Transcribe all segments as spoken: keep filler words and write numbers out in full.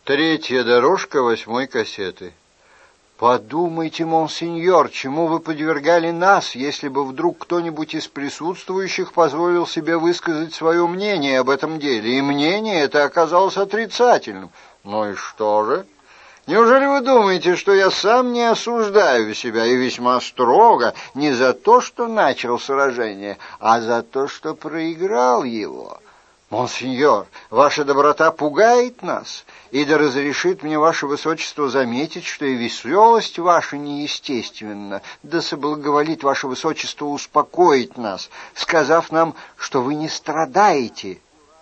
Третья дорожка восьмой кассеты. Подумайте, монсеньор, чему вы подвергали нас, если бы вдруг кто-нибудь из присутствующих позволил себе высказать свое мнение об этом деле, и мнение это оказалось отрицательным. Ну и что же? Неужели вы думаете, что я сам не осуждаю себя, и весьма строго, не за то, что начал сражение, а за то, что проиграл его? Монсеньор, ваша доброта пугает нас, и да разрешит мне ваше высочество заметить, что и веселость ваша неестественна, да соблаговолит ваше высочество успокоить нас, сказав нам, что вы не страдаете».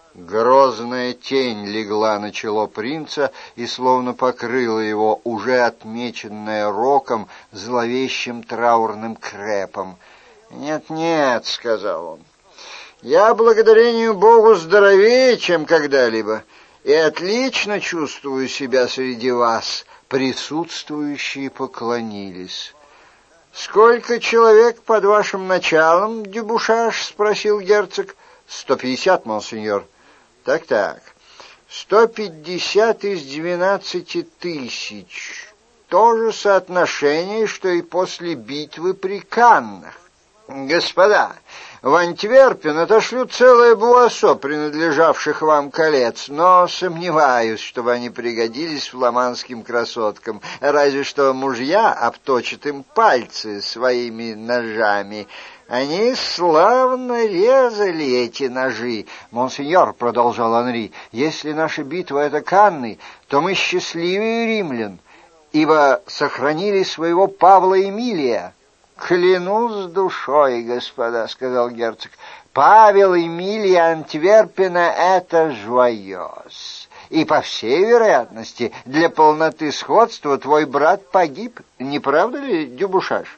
Грозная тень легла на чело принца и словно покрыла его, уже отмеченное роком, зловещим траурным крепом. «Нет-нет», — сказал он, — «я, благодарению Богу, здоровее, чем когда-либо, и отлично чувствую себя среди вас». Присутствующие поклонились. «Сколько человек под вашим началом, Дюбушаш?» — спросил герцог. «Сто пятьдесят, монсеньор». «Так-так, сто пятьдесят из двенадцати тысяч. То же соотношение, что и после битвы при Каннах. Господа, в Антверпен отошлю целое буассо принадлежавших вам колец, но сомневаюсь, чтобы они пригодились фламандским красоткам, разве что мужья обточат им пальцы своими ножами. Они славно резали эти ножи. Монсеньор, — продолжал Анри, — если наша битва — это Канны, то мы счастливее римлян, ибо сохранили своего Павла Эмилия. «Клянусь душой, господа, — сказал герцог, — Павел Эмилия Антверпена — это жуайос. И, по всей вероятности, для полноты сходства твой брат погиб. Не правда ли, Дюбушаш?»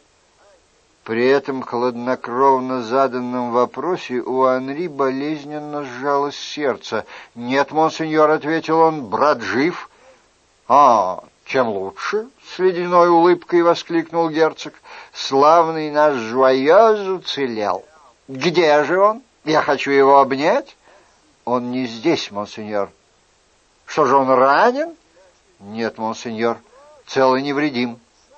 При этом хладнокровно заданном вопросе у Анри болезненно сжалось сердце. «Нет, монсеньор, — ответил он, — брат жив». «А, чем лучше?» — с ледяной улыбкой воскликнул герцог. «Славный наш жуайоз уцелел. Где же он? Я хочу его обнять». «Он не здесь, монсеньор». «Что же, он ранен?» «Нет, монсеньор, цел и невредим».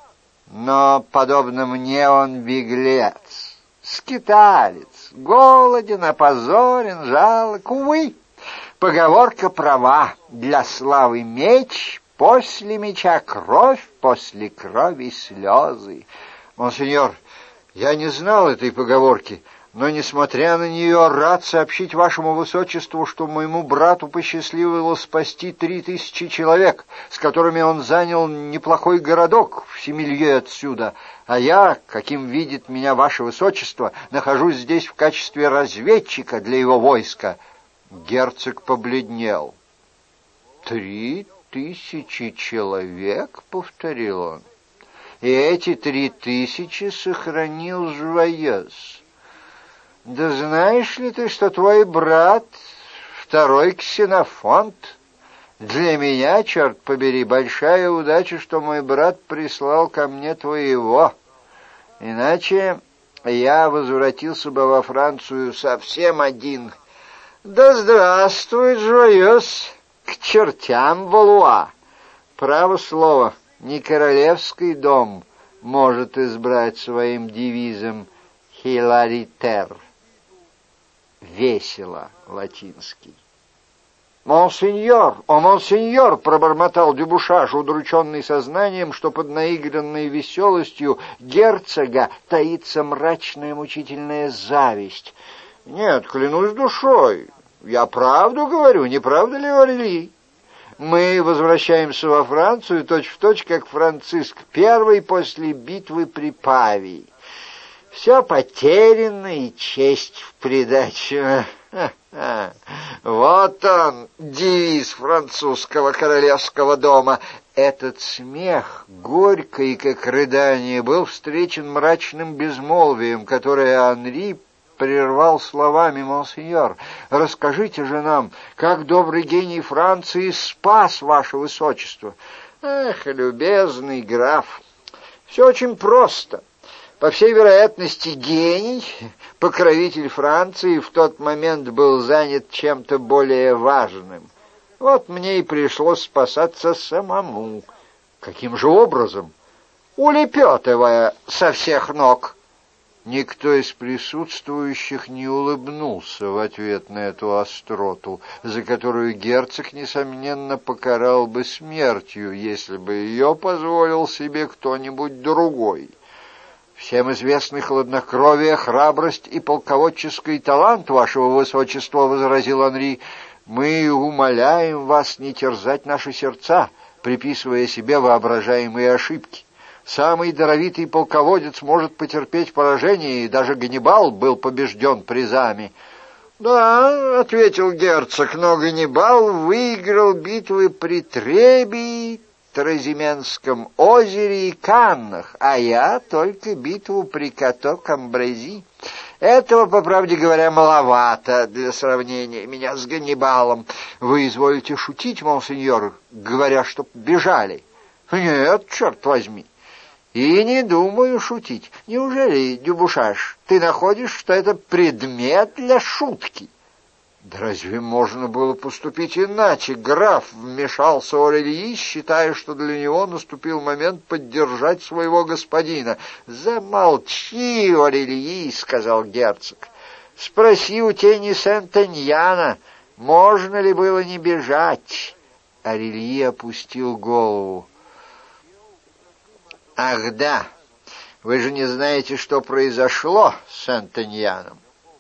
«Но, подобно мне, он беглец, скиталец, голоден, опозорен, жалок. Увы, поговорка права: для славы меч, после меча кровь, после крови слезы». «Монсеньор, я не знал этой поговорки, но, несмотря на нее, рад сообщить вашему высочеству, что моему брату посчастливилось спасти три тысячи человек, с которыми он занял неплохой городок в семилье отсюда, а я, каким видит меня ваше высочество, нахожусь здесь в качестве разведчика для его войска». Герцог побледнел. «Три тысячи человек?» — повторил он. «И эти три тысячи сохранил жуайоз. Да знаешь ли ты, что твой брат второй Ксенофонт? Для меня, черт побери, большая удача, что мой брат прислал ко мне твоего. Иначе я возвратился бы во Францию совсем один. Да здравствует жуайоз, к чертям Валуа! Право слово, не королевский дом может избрать своим девизом «Хиларитер». Весело, латинский. «Монсеньор, о, монсеньор!» — пробормотал Дюбушаш, удрученный сознанием, что под наигранной веселостью герцога таится мрачная мучительная зависть. «Нет, клянусь душой, я правду говорю, не правда ли, Орли? Мы возвращаемся во Францию точь-в-точь, как Франциск Первый после битвы при Павии. Все потеряно, и честь в придачу. Вот он, девиз французского королевского дома». Этот смех, горький, как рыдание, был встречен мрачным безмолвием, которое Анри прервал словами: «Монсеньор, расскажите же нам, как добрый гений Франции спас ваше высочество». «Ах, любезный граф, все очень просто. По всей вероятности, гений, покровитель Франции, в тот момент был занят чем-то более важным. Вот мне и пришлось спасаться самому. Каким же образом? Улепетывая со всех ног. Никто из присутствующих не улыбнулся в ответ на эту остроту, за которую герцог, несомненно, покарал бы смертью, если бы ее позволил себе кто-нибудь другой. Всем известны хладнокровие, храбрость и полководческий талант вашего высочества, — возразил Анри. Мы умоляем вас не терзать наши сердца, приписывая себе воображаемые ошибки. Самый даровитый полководец может потерпеть поражение, и даже Ганнибал был побежден призами. — Да, — ответил герцог, — но Ганнибал выиграл битвы при Требии, Тразименском озере и Каннах, а я только битву при Като-Камбрези. Этого, по правде говоря, маловато для сравнения меня с Ганнибалом. Вы изволите шутить, монсеньор, говоря, что бежали? Нет, черт возьми. И не думаю шутить. Неужели, Дюбушаш, ты находишь, что это предмет для шутки? Да разве можно было поступить иначе? Граф, вмешался Орельи, считая, что для него наступил момент поддержать своего господина. Замолчи, Орельи, сказал герцог. Спроси у тени Сент-Эньяна, можно ли было не бежать. Орельи опустил голову. Ах да, вы же не знаете, что произошло с Сент-Эньяном.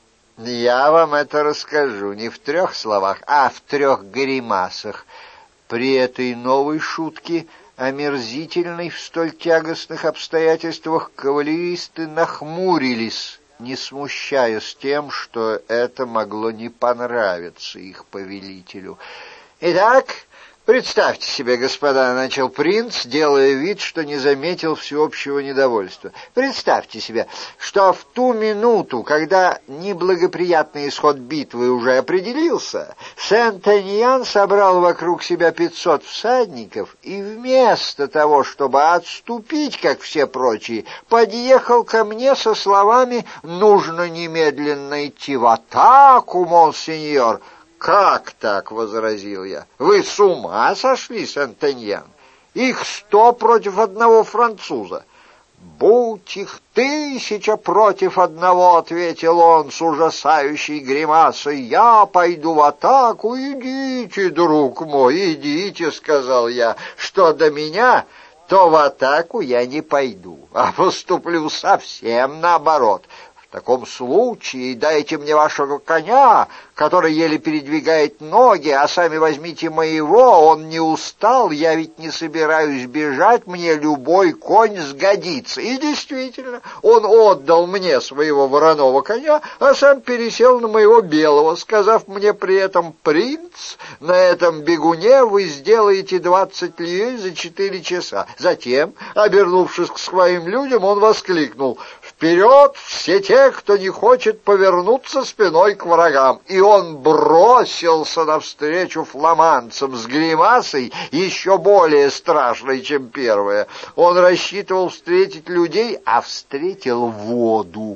Я вам это расскажу не в трех словах, а в трех гримасах. При этой новой шутке, омерзительной в столь тягостных обстоятельствах, кавалеристы нахмурились, не смущаясь тем, что это могло не понравиться их повелителю. Итак, представьте себе, господа, — начал принц, делая вид, что не заметил всеобщего недовольства. Представьте себе, что в ту минуту, когда неблагоприятный исход битвы уже определился, Сент-Эньян собрал вокруг себя пятьсот всадников и вместо того, чтобы отступить, как все прочие, подъехал ко мне со словами «Нужно немедленно идти в атаку, монсеньор». «Как так?» — возразил я. «Вы с ума сошли, Сент-Эньян? Их сто против одного француза». «Будь их тысяча против одного», — ответил он с ужасающей гримасой. «Я пойду в атаку». «Идите, друг мой, идите», — сказал я. «Что до меня, то в атаку я не пойду, а поступлю совсем наоборот». В таком случае дайте мне вашего коня, который еле передвигает ноги, а сами возьмите моего, он не устал, я ведь не собираюсь бежать, мне любой конь сгодится». И действительно, он отдал мне своего вороного коня, а сам пересел на моего белого, сказав мне при этом: «Принц, на этом бегуне вы сделаете двадцать лье за четыре часа». Затем, обернувшись к своим людям, он воскликнул: «Вперед все те, кто не хочет повернуться спиной к врагам!» И он бросился навстречу фламандцам с гримасой еще более страшной, чем первая. Он рассчитывал встретить людей, а встретил воду.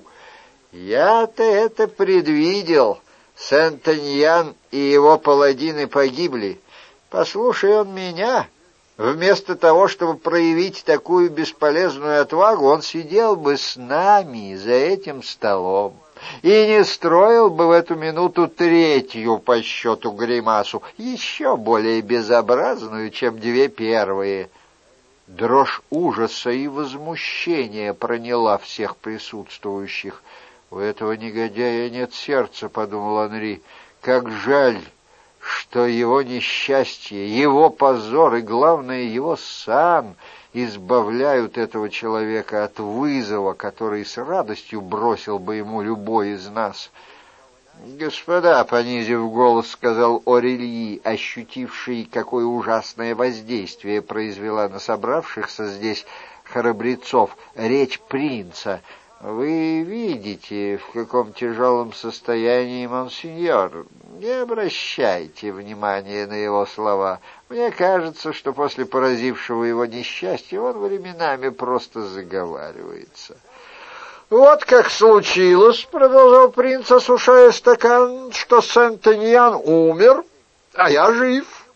Я-то это предвидел. Сент-Эньян и его паладины погибли. Послушай он меня... Вместо того, чтобы проявить такую бесполезную отвагу, он сидел бы с нами за этим столом и не строил бы в эту минуту третью по счету гримасу, еще более безобразную, чем две первые. Дрожь ужаса и возмущения проняла всех присутствующих. «У этого негодяя нет сердца», — подумал Анри. «Как жаль, что его несчастье, его позор и, главное, его сан избавляют этого человека от вызова, который с радостью бросил бы ему любой из нас». «Господа», — понизив голос, сказал Орельи, ощутивший, какое ужасное воздействие произвела на собравшихся здесь храбрецов речь принца, — «вы видите, в каком тяжелом состоянии монсеньор. Не обращайте внимания на его слова. Мне кажется, что после поразившего его несчастья он временами просто заговаривается». «Вот как случилось, — продолжал принц, осушая стакан, — что Сент-Эньян умер, а я жив.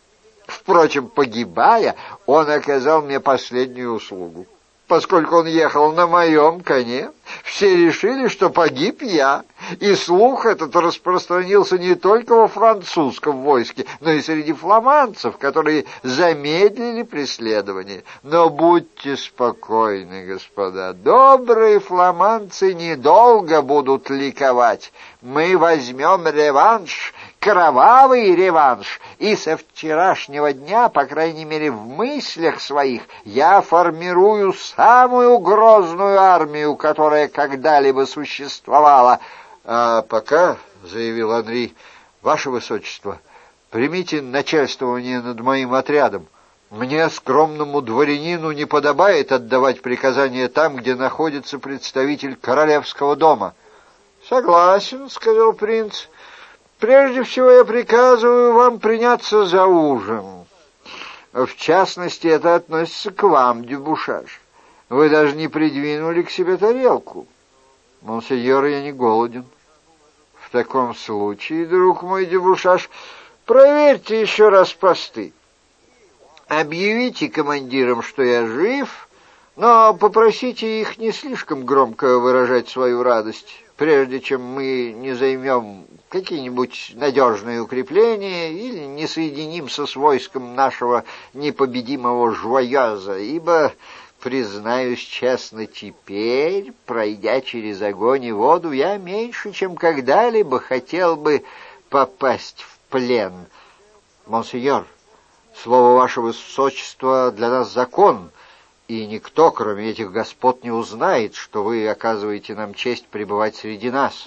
Впрочем, погибая, он оказал мне последнюю услугу. Поскольку он ехал на моем коне, все решили, что погиб я, и слух этот распространился не только во французском войске, но и среди фламандцев, которые замедлили преследование. Но будьте спокойны, господа, добрые фламандцы недолго будут ликовать. Мы возьмем реванш, кровавый реванш, и со вчерашнего дня, по крайней мере в мыслях своих, я формирую самую грозную армию, которая когда-либо существовала. А пока, — заявил Анри, — ваше высочество, примите начальствование над моим отрядом. Мне, скромному дворянину, не подобает отдавать приказания там, где находится представитель королевского дома. — Согласен, — сказал принц. — Прежде всего я приказываю вам приняться за ужин. В частности, это относится к вам, Дюбушаш. Вы даже не придвинули к себе тарелку. — Монсеньор, я не голоден. — В таком случае, друг мой Дюбушаш, проверьте еще раз посты. Объявите командирам, что я жив, но попросите их не слишком громко выражать свою радость, прежде чем мы не займем какие-нибудь надежные укрепления или не соединимся с войском нашего непобедимого Жуаза, ибо, признаюсь честно, теперь, пройдя через огонь и воду, я меньше, чем когда-либо хотел бы попасть в плен. Монсеньор, слово вашего высочества для нас закон, и никто, кроме этих господ, не узнает, что вы оказываете нам честь пребывать среди нас.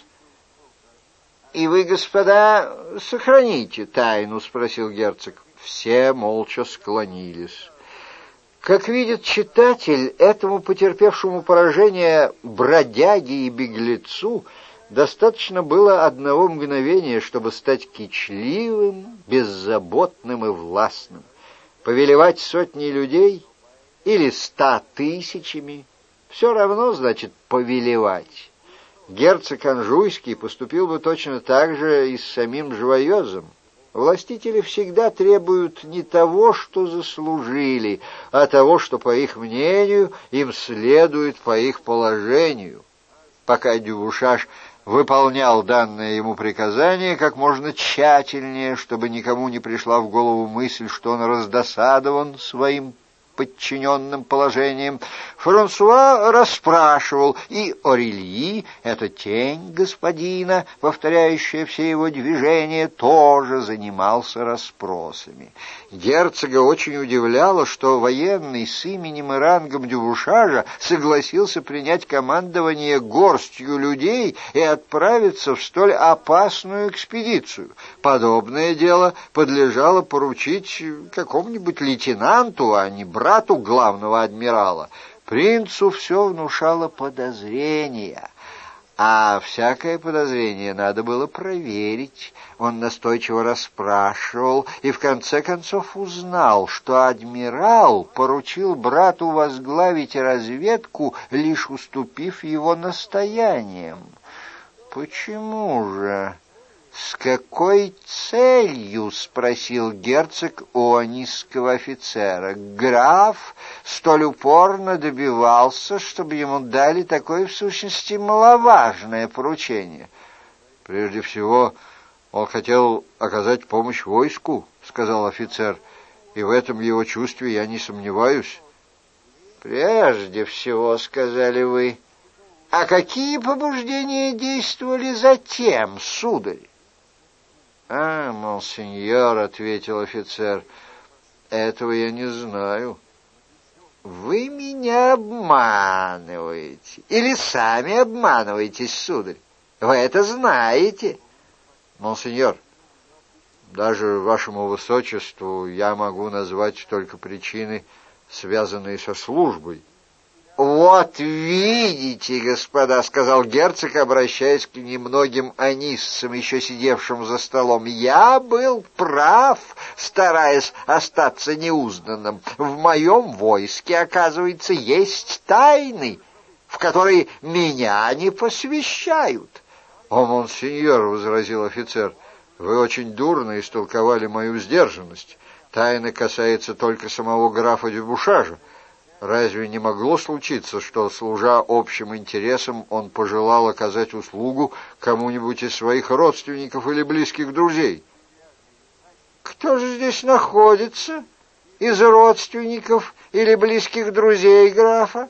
— И вы, господа, сохраните тайну? — спросил герцог. Все молча склонились. Как видит читатель, этому потерпевшему поражение бродяге и беглецу достаточно было одного мгновения, чтобы стать кичливым, беззаботным и властным. Повелевать сотней людей или ста тысячами — все равно значит повелевать. Герцог Анжуйский поступил бы точно так же и с самим Жуазом. Властители всегда требуют не того, что заслужили, а того, что, по их мнению, им следует по их положению. Пока Дюбушаш выполнял данное ему приказание как можно тщательнее, чтобы никому не пришла в голову мысль, что он раздосадован своим подчиненным положением, Франсуа расспрашивал, и Орельи, эта тень господина, повторяющая все его движения, тоже занимался расспросами. Герцога очень удивляло, что военный с именем и рангом Дюбушажа согласился принять командование горстью людей и отправиться в столь опасную экспедицию. Подобное дело подлежало поручить какому-нибудь лейтенанту, а не брату главного адмирала. Принцу все внушало подозрения, а всякое подозрение надо было проверить. Он настойчиво расспрашивал и в конце концов узнал, что адмирал поручил брату возглавить разведку, лишь уступив его настояниям. Почему же? «С какой целью?» — спросил герцог у анисского офицера. Граф столь упорно добивался, чтобы ему дали такое, в сущности, маловажное поручение. «Прежде всего, он хотел оказать помощь войску», — сказал офицер, — «и в этом его чувстве я не сомневаюсь». «Прежде всего», — сказали вы. «А какие побуждения действовали затем, сударь?» «А, монсеньор», — ответил офицер, — «этого я не знаю». «Вы меня обманываете, или сами обманываетесь, сударь? Вы это знаете?» «Монсеньор, даже вашему высочеству я могу назвать только причины, связанные со службой». «Вот видите, господа», — сказал герцог, обращаясь к немногим анисцам, еще сидевшим за столом, — «я был прав, стараясь остаться неузнанным. В моем войске, оказывается, есть тайны, в которые меня не посвящают». «О, монсеньор», — возразил офицер, — «вы очень дурно истолковали мою сдержанность. Тайна касается только самого графа Дюбушажа. Разве не могло случиться, что, служа общим интересам, он пожелал оказать услугу кому-нибудь из своих родственников или близких друзей? Кто же здесь находится из родственников или близких друзей графа?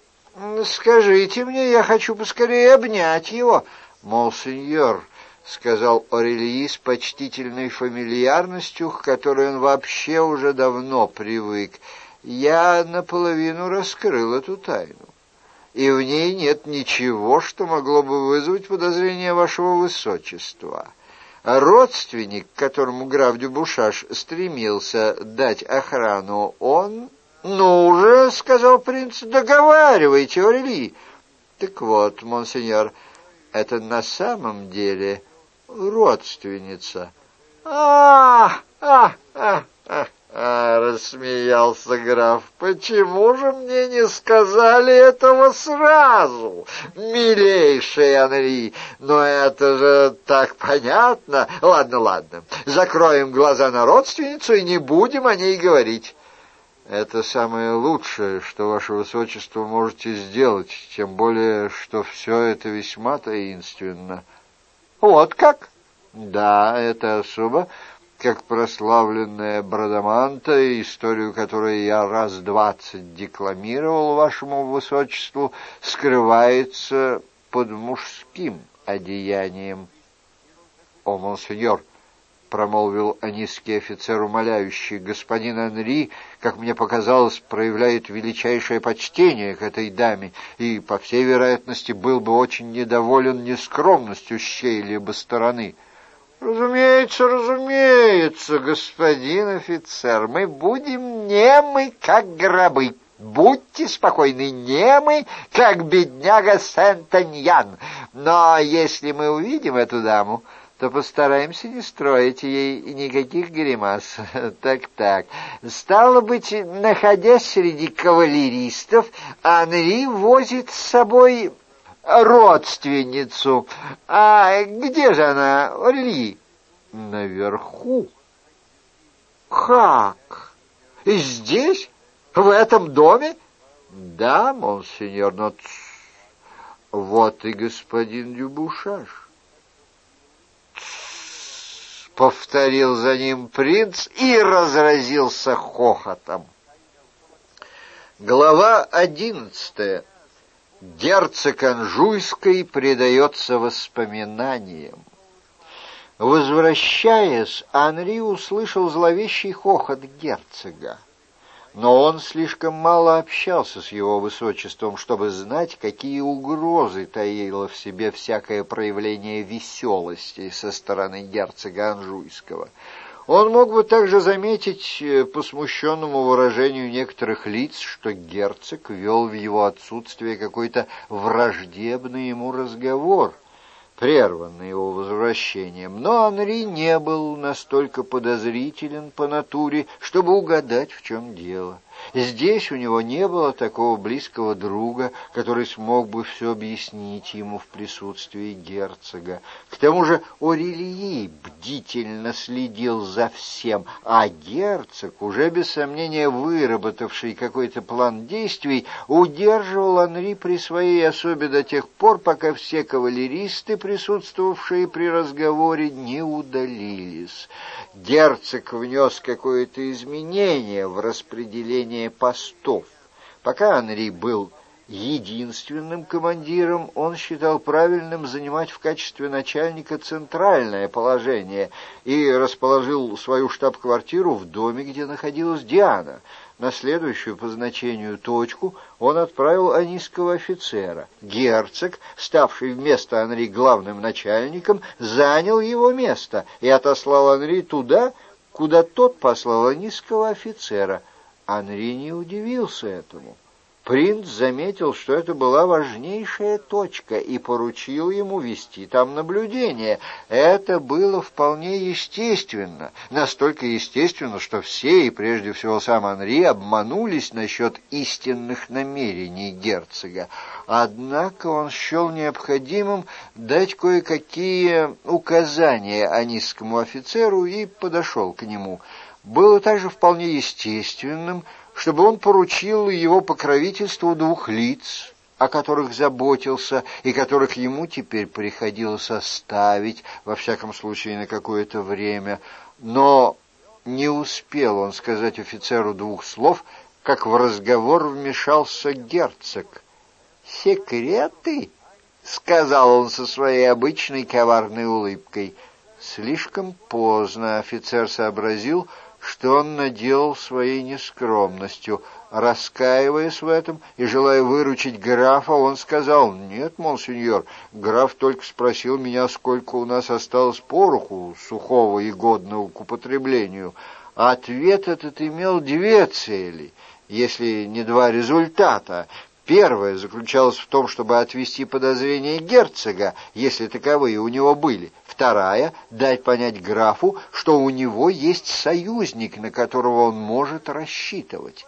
Скажите мне, я хочу поскорее обнять его. Монсеньор, — сказал Орельи с почтительной фамильярностью, к которой он вообще уже давно привык, — я наполовину раскрыл эту тайну, и в ней нет ничего, что могло бы вызвать подозрение вашего высочества. Родственник, которому граф Дюбушаж стремился дать охрану, он... — Ну же, — сказал принц, — договаривайте, Орельи. — Так вот, монсеньор, это на самом деле родственница. — А, а, а, а, а, — рассмеялся граф, — почему же мне не сказали этого сразу, милейший Анри? Но это же так понятно. Ладно, ладно, закроем глаза на родственницу и не будем о ней говорить. Это самое лучшее, что ваше высочество можете сделать, тем более, что все это весьма таинственно. Вот как? Да, это особо, как прославленная Брадаманта, историю которой я раз двадцать декламировал вашему высочеству, скрывается под мужским одеянием. О, монсеньор, — промолвил анисский офицер умоляющий, — господин Анри, как мне показалось, проявляет величайшее почтение к этой даме и, по всей вероятности, был бы очень недоволен нескромностью с чьей-либо стороны. — Разумеется, разумеется, господин офицер, мы будем немы, как гробы. Будьте спокойны, немы, как бедняга Сент-Аньян. Но если мы увидим эту даму, то постараемся не строить ей никаких гримас. Так-так. Стало быть, находясь среди кавалеристов, Анри возит с собой родственницу. А где же она, Орельи? Наверху. Как? И здесь? В этом доме? Да, монсеньор, но... Вот и господин Дюбушаж. — повторил за ним принц и разразился хохотом. Глава одиннадцатая. Герцог Анжуйский предается воспоминаниям. Возвращаясь, Анри услышал зловещий хохот герцога. Но он слишком мало общался с его высочеством, чтобы знать, какие угрозы таило в себе всякое проявление веселости со стороны герцога Анжуйского. Он мог бы также заметить по смущенному выражению некоторых лиц, что герцог вел в его отсутствие какой-то враждебный ему разговор, прерванный его возвращением. Но Анри не был настолько подозрителен по натуре, чтобы угадать, в чем дело. Здесь у него не было такого близкого друга, который смог бы все объяснить ему в присутствии герцога. К тому же Орельи бдительно следил за всем, а герцог, уже без сомнения выработавший какой-то план действий, удерживал Анри при своей особе до тех пор, пока все кавалеристы, присутствовавшие при разговоре, не удалились. Герцог внес какое-то изменение в распределение постов. Пока Анри был единственным командиром, он считал правильным занимать в качестве начальника центральное положение и расположил свою штаб-квартиру в доме, где находилась Диана. На следующую по значению точку он отправил анисского офицера. Герцог, ставший вместо Анри главным начальником, занял его место и отослал Анри туда, куда тот послал анисского офицера. Анри не удивился этому. Принц заметил, что это была важнейшая точка, и поручил ему вести там наблюдение. Это было вполне естественно, настолько естественно, что все, и прежде всего сам Анри, обманулись насчет истинных намерений герцога. Однако он счел необходимым дать кое-какие указания анисскому офицеру и подошел к нему. было также вполне естественным, чтобы он поручил его покровительству двух лиц, о которых заботился и которых ему теперь приходилось оставить, во всяком случае на какое-то время. Но не успел он сказать офицеру двух слов, как в разговор вмешался герцог. «Секреты?» — сказал он со своей обычной коварной улыбкой. Слишком поздно офицер сообразил, что он наделал своей нескромностью. Раскаиваясь в этом и желая выручить графа, он сказал: «Нет, монсеньор, граф только спросил меня, сколько у нас осталось пороху, сухого и годного к употреблению». Ответ этот имел две цели, если не два результата. Первая заключалась в том, чтобы отвести подозрения герцога, если таковые у него были. Вторая — дать понять графу, что у него есть союзник, на которого он может рассчитывать.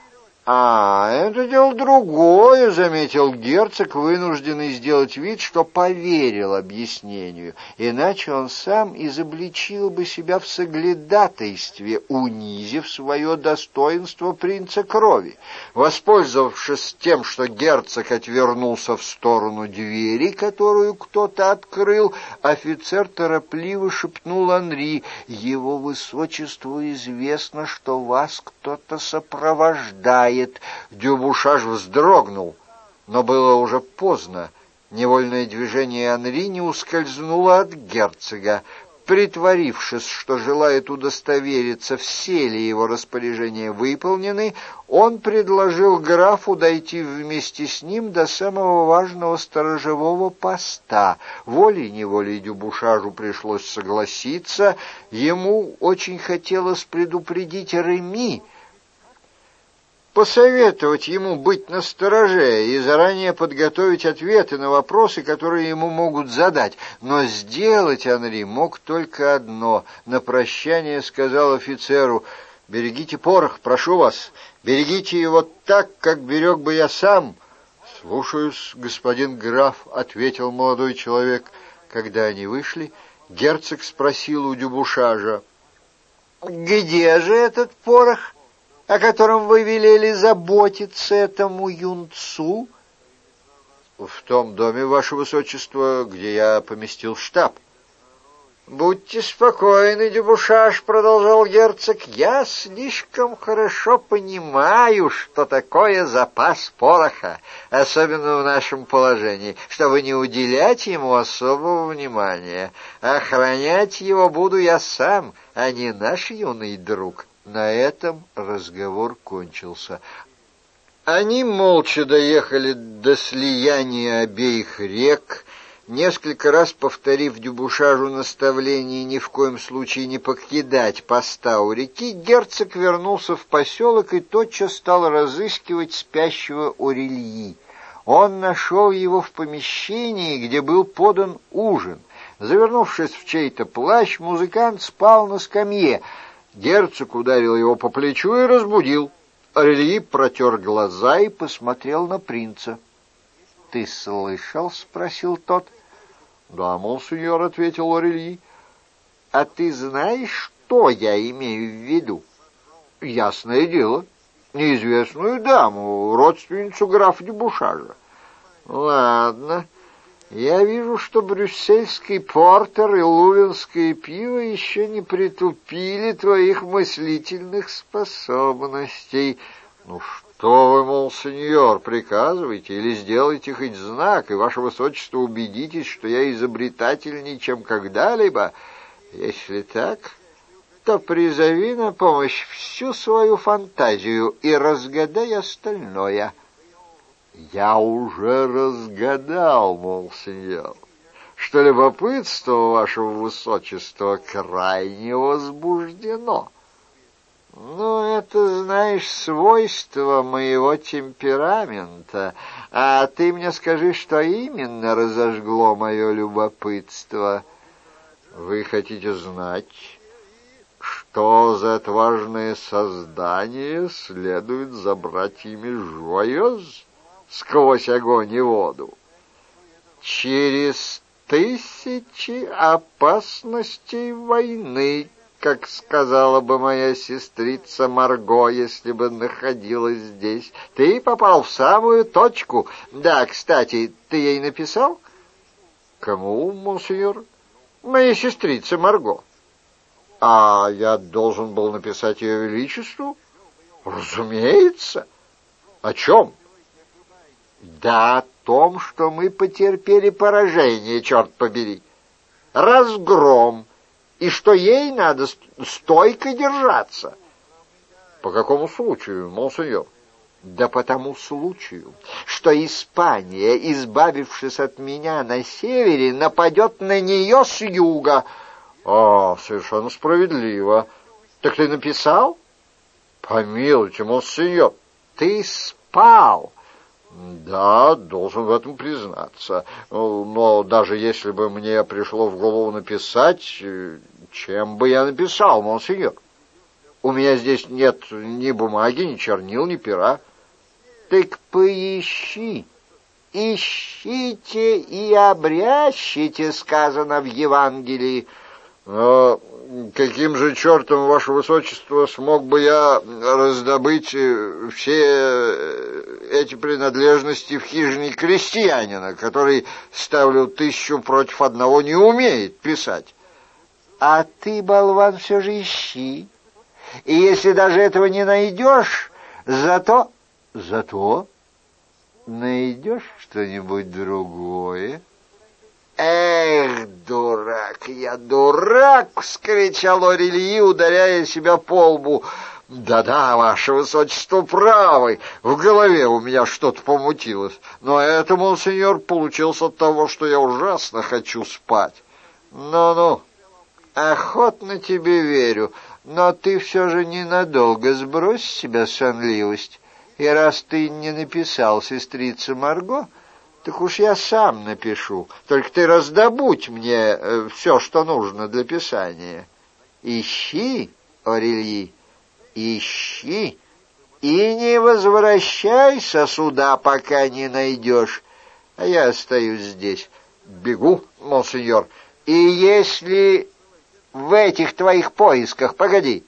«А, это дело другое», — заметил герцог, вынужденный сделать вид, что поверил объяснению, иначе он сам изобличил бы себя в соглядатайстве, унизив свое достоинство принца крови. Воспользовавшись тем, что герцог отвернулся в сторону двери, которую кто-то открыл, офицер торопливо шепнул Анри: «Его высочеству известно, что вас кто-то сопровождает». Дюбушаш вздрогнул, но было уже поздно. Невольное движение Анри не ускользнуло от герцога. Притворившись, что желает удостовериться, все ли его распоряжения выполнены, он предложил графу дойти вместе с ним до самого важного сторожевого поста. Волей-неволей Дюбушажу пришлось согласиться. Ему очень хотелось предупредить Реми, посоветовать ему быть настороже и заранее подготовить ответы на вопросы, которые ему могут задать. Но сделать Анри мог только одно. На прощание сказал офицеру: «Берегите порох, прошу вас, берегите его так, как берег бы я сам». «Слушаюсь, господин граф», — ответил молодой человек. Когда они вышли, герцог спросил у Дюбушажа: «Где же этот порох, о котором вы велели заботиться этому юнцу?» «В том доме, ваше высочество, где я поместил штаб». «Будьте спокойны, Дюбушаш», — продолжал герцог, — «я слишком хорошо понимаю, что такое запас пороха, особенно в нашем положении, чтобы не уделять ему особого внимания. Охранять его буду я сам, а не наш юный друг». На этом разговор кончился. Они молча доехали до слияния обеих рек, несколько раз повторив Дюбушажу наставление ни в коем случае не покидать поста у реки. Герцог вернулся в поселок и тотчас стал разыскивать спящего Орельи. Он нашел его в помещении, где был подан ужин. Завернувшись в чей-то плащ, музыкант спал на скамье. Герцог ударил его по плечу и разбудил. Орельи протер глаза и посмотрел на принца. «Ты слышал?» — спросил тот. «Да, монсеньор», — ответил Орельи. «А ты знаешь, что я имею в виду?» «Ясное дело, неизвестную даму, родственницу графа Дюбушажа». «Ладно». Я вижу, что брюссельский портер и лувенское пиво еще не притупили твоих мыслительных способностей. Ну что вы, монсеньор, приказывайте или сделайте хоть знак, и ваше высочество убедитесь, что я изобретательней, чем когда-либо. Если так, то призови на помощь всю свою фантазию и разгадай остальное». «Я уже разгадал, монсеньор, что любопытство вашего высочества крайне возбуждено. Ну, это, знаешь, свойство моего темперамента. А ты мне скажи, что именно разожгло мое любопытство. Вы хотите знать, что за отважное создание следует за братьями Жуайоз сквозь огонь и воду? Через тысячи опасностей войны как сказала бы моя сестрица Марго, если бы находилась здесь. Ты попал в самую точку. Да, кстати, ты ей написал? Кому, монсеньор? Моей сестрице Марго. А я должен был написать ее величеству? Разумеется. О чем? Да о том, что мы потерпели поражение, черт побери. Разгром. И что ей надо стойко держаться. По какому случаю, монсеньор? Да по тому случаю, что Испания, избавившись от меня на севере, нападет на нее с юга. А, совершенно справедливо. Так ты написал? Помилуйте, монсеньор, ты спал. Да, должен в этом признаться. Но даже если бы мне пришло в голову написать, чем бы я написал, монсеньор? У меня здесь нет ни бумаги, ни чернил, ни пера. Так поищи. Ищите и обрящите, сказано в Евангелии. Но каким же чертом, ваше высочество, смог бы я раздобыть все эти принадлежности в хижине крестьянина, который, ставлю тысячу против одного, не умеет писать? А ты, болван, все же ищи. И если даже этого не найдешь, зато... Зато найдешь что-нибудь другое. «Эх, дурак, я дурак!» — вскричал Орельи, ударяя себя по лбу. «Да-да, ваше высочество, правы, в голове у меня что-то помутилось, но это, монсеньор, получилось от того, что я ужасно хочу спать. Ну-ну, охотно тебе верю, но ты все же ненадолго сбрось с себя сонливость, и раз ты не написал сестрице Марго, так уж я сам напишу. Только ты раздобудь мне э, все, что нужно для писания. Ищи, Орельи, ищи, и не возвращайся сюда, пока не найдешь. А я остаюсь здесь. Бегу, монсеньор. И если в этих твоих поисках... Погоди.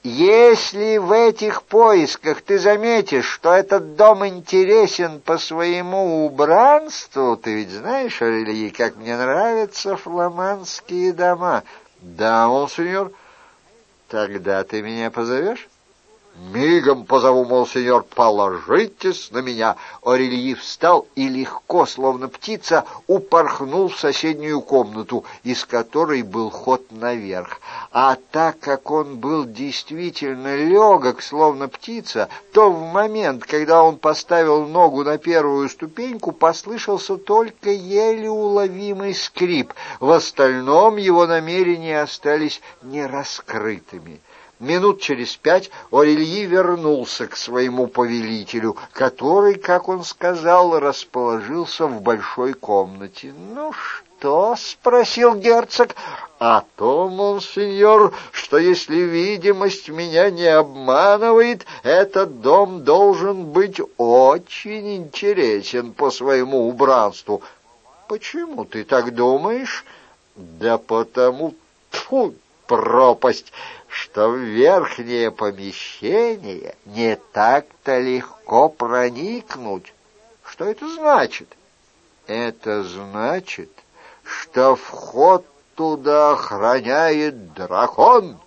Если в этих поисках ты заметишь, что этот дом интересен по своему убранству, ты ведь знаешь, Орельи, как мне нравятся фламандские дома. Да, монсеньор. Тогда ты меня позовешь? Мигом позову, монсеньор, положитесь на меня. Орельи встал и легко, словно птица, упорхнул в соседнюю комнату, из которой был ход наверх. А так как он был действительно легок, словно птица, то в момент, когда он поставил ногу на первую ступеньку, послышался только еле уловимый скрип. В остальном его намерения остались нераскрытыми. Минут через пять Орельи вернулся к своему повелителю, который, как он сказал, расположился в большой комнате. «Ну что?» — спросил герцог. «А то, монсеньор, что если видимость меня не обманывает, этот дом должен быть очень интересен по своему убранству». «Почему ты так думаешь?» «Да потому... Тьфу, пропасть!» что в верхнее помещение не так-то легко проникнуть. Что это значит? Это значит, что вход туда охраняет дракон.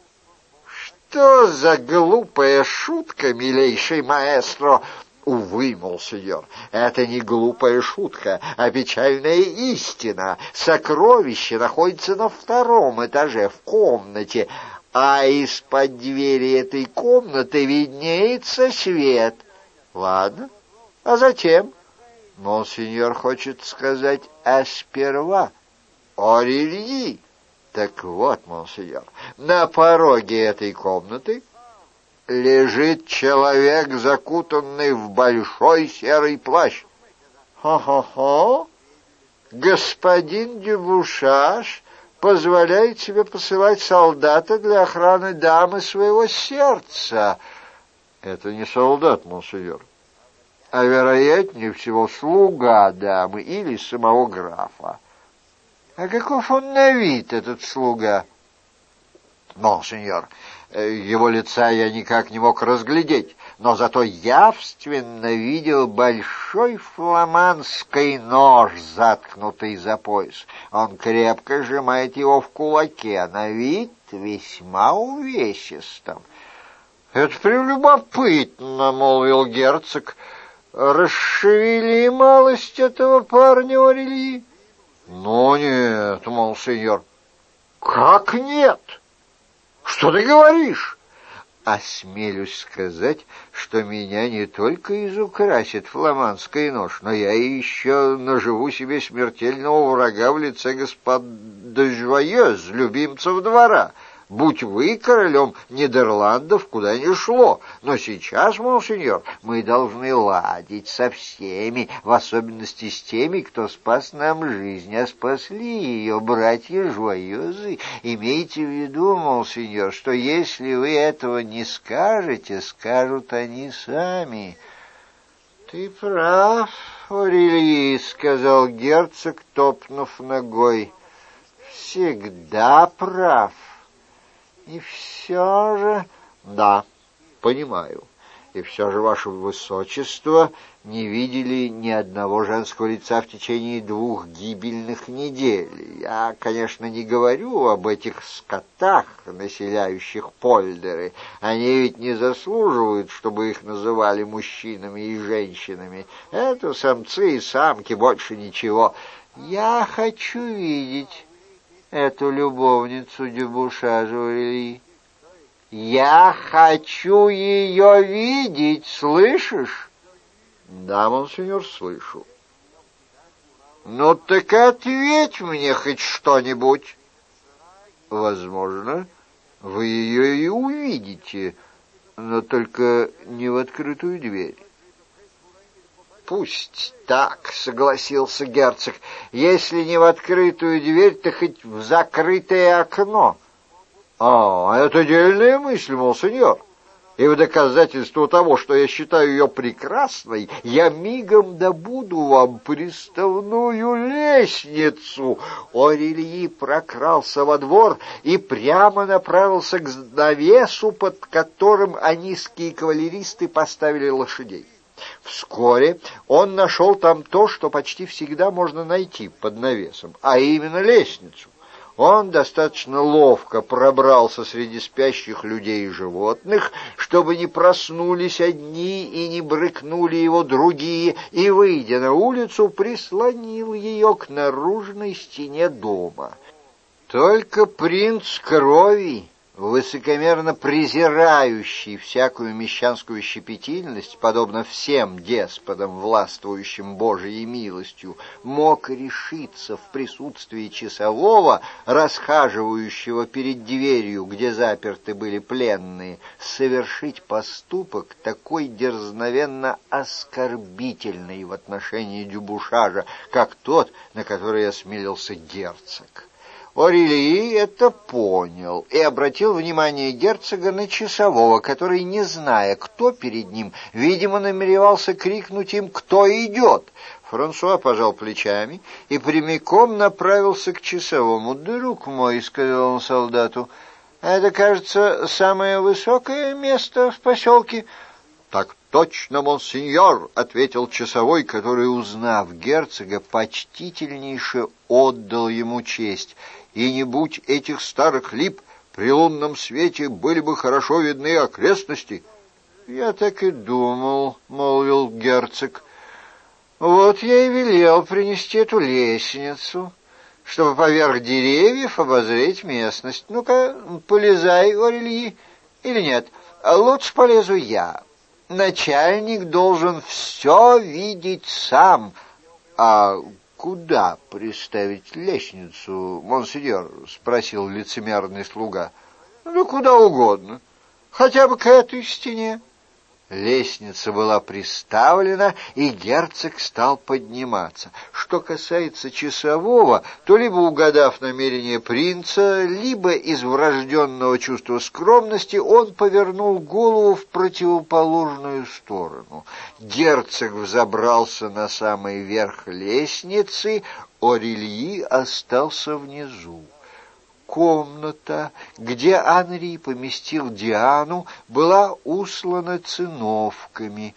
Что за глупая шутка, милейший маэстро? Увы, монсеньор, это не глупая шутка, а печальная истина. Сокровище находится на втором этаже, в комнате, а из-под двери этой комнаты виднеется свет. Ладно, а затем? Монсеньор хочет сказать, а сперва Орельи. Так вот, монсеньор, на пороге этой комнаты лежит человек, закутанный в большой серый плащ. Хо-хо-хо, господин Дюбушаш позволяет себе посылать солдата для охраны дамы своего сердца. Это не солдат, монсеньор, а вероятнее всего слуга дамы или самого графа. А каков он на вид, этот слуга? монсеньор. Его лица я никак не мог разглядеть, но зато явственно видел большой фламандский нож, заткнутый за пояс. Он крепко сжимает его в кулаке, на вид весьма увесистым. — Это прелюбопытно, — молвил герцог. — Расшевели малость этого парня, Орельи? — Ну нет, монсеньор. — Как нет? Что ты говоришь? Осмелюсь сказать, что меня не только изукрасит фламандский нож, но я еще наживу себе смертельного врага в лице господ де Жуайез, любимцев двора. Будь вы королем Нидерландов, куда ни шло. Но сейчас, монсеньор, мы должны ладить со всеми, в особенности с теми, кто спас нам жизнь, а спасли ее братья Жуайозы. Имейте в виду, монсеньор, что если вы этого не скажете, скажут они сами. — Ты прав, Орельи, — сказал герцог, топнув ногой. — Всегда прав. И все же... Да, понимаю. И все же, ваше высочество, не видели ни одного женского лица в течение двух гибельных недель. Я, конечно, не говорю об этих скотах, населяющих польдеры. Они ведь не заслуживают, чтобы их называли мужчинами и женщинами. Это самцы и самки, больше ничего. Я хочу видеть эту любовницу Дюбушажа, Орельи. Я хочу ее видеть, слышишь? Да, монсеньор, слышу. Ну так ответь мне хоть что-нибудь. Возможно, вы ее и увидите, но только не в открытую дверь. «Пусть так», — согласился герцог. «Если не в открытую дверь, то хоть в закрытое окно». «А, это дельная мысль, монсеньор. И в доказательство того, что я считаю ее прекрасной, я мигом добуду вам приставную лестницу». Орельи прокрался во двор и прямо направился к навесу, под которым анисские кавалеристы поставили лошадей. Вскоре он нашел там то, что почти всегда можно найти под навесом, а именно лестницу. Он достаточно ловко пробрался среди спящих людей и животных, чтобы не проснулись одни и не брыкнули его другие, и, выйдя на улицу, прислонил ее к наружной стене дома. Только принц крови, высокомерно презирающий всякую мещанскую щепетильность, подобно всем деспотам, властвующим Божией милостью, мог решиться в присутствии часового, расхаживающего перед дверью, где заперты были пленные, совершить поступок такой дерзновенно оскорбительный в отношении Дюбушажа, как тот, на который осмелился герцог. Орельи это понял и обратил внимание герцога на часового, который, не зная, кто перед ним, видимо, намеревался крикнуть им «Кто идет?». Франсуа пожал плечами и прямиком направился к часовому. «Друг мой», — сказал он солдату, — «это, кажется, самое высокое место в поселке». «Так точно, монсеньор», — ответил часовой, который, узнав герцога, почтительнейше отдал ему честь. «И не будь этих старых лип, при лунном свете были бы хорошо видны окрестности». «Я так и думал», — молвил герцог. «Вот я и велел принести эту лестницу, чтобы поверх деревьев обозреть местность. Ну-ка, полезай, Орельи, или нет? Лучше полезу я. Начальник должен все видеть сам». «А куда приставить лестницу, монсеньор?» — спросил лицемерный слуга. «Ну, куда угодно, хотя бы к этой стене». Лестница была приставлена, и герцог стал подниматься. Что касается часового, то либо угадав намерение принца, либо из врожденного чувства скромности, он повернул голову в противоположную сторону. Герцог взобрался на самый верх лестницы, Орельи остался внизу. комната, где Анри поместил Диану, была услана циновками.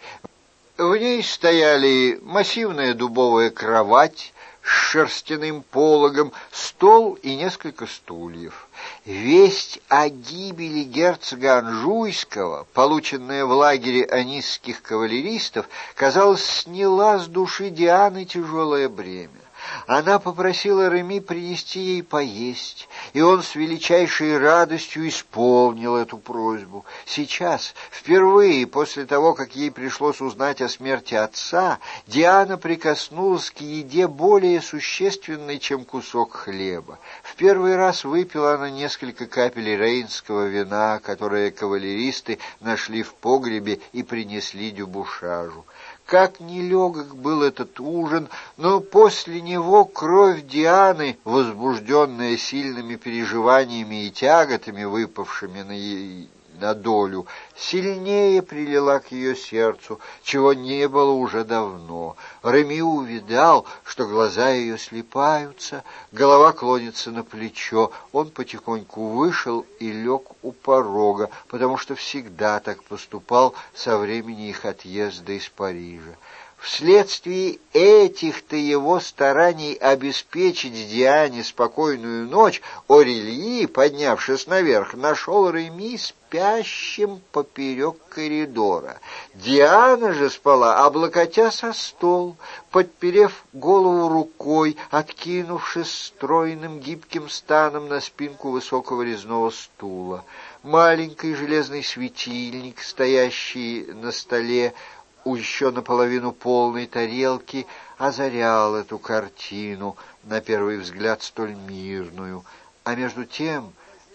В ней стояли массивная дубовая кровать с шерстяным пологом, стол и несколько стульев. Весть о гибели герцога Анжуйского, полученная в лагере анисских кавалеристов, казалось, сняла с души Дианы тяжелое бремя. Она попросила Реми принести ей поесть, и он с величайшей радостью исполнил эту просьбу. Сейчас, впервые после того, как ей пришлось узнать о смерти отца, Диана прикоснулась к еде более существенной, чем кусок хлеба. В первый раз выпила она несколько капель рейнского вина, которое кавалеристы нашли в погребе и принесли Дюбушажу. Как нелегок был этот ужин, но после него кровь Дианы, возбужденная сильными переживаниями и тяготами, выпавшими на ей на долю, сильнее прилила к ее сердцу, чего не было уже давно. Реми увидал, что глаза ее слипаются, голова клонится на плечо. Он потихоньку вышел и лег у порога, потому что всегда так поступал со времени их отъезда из Парижа. Вследствие этих-то его стараний обеспечить Диане спокойную ночь, Орельи, поднявшись наверх, нашел Реми спящим поперек коридора. Диана же спала, облокотясь о стол, подперев голову рукой, откинувшись стройным гибким станом на спинку высокого резного стула. Маленький железный светильник, стоящий на столе, у еще наполовину полной тарелки, озарял эту картину, на первый взгляд столь мирную. А между тем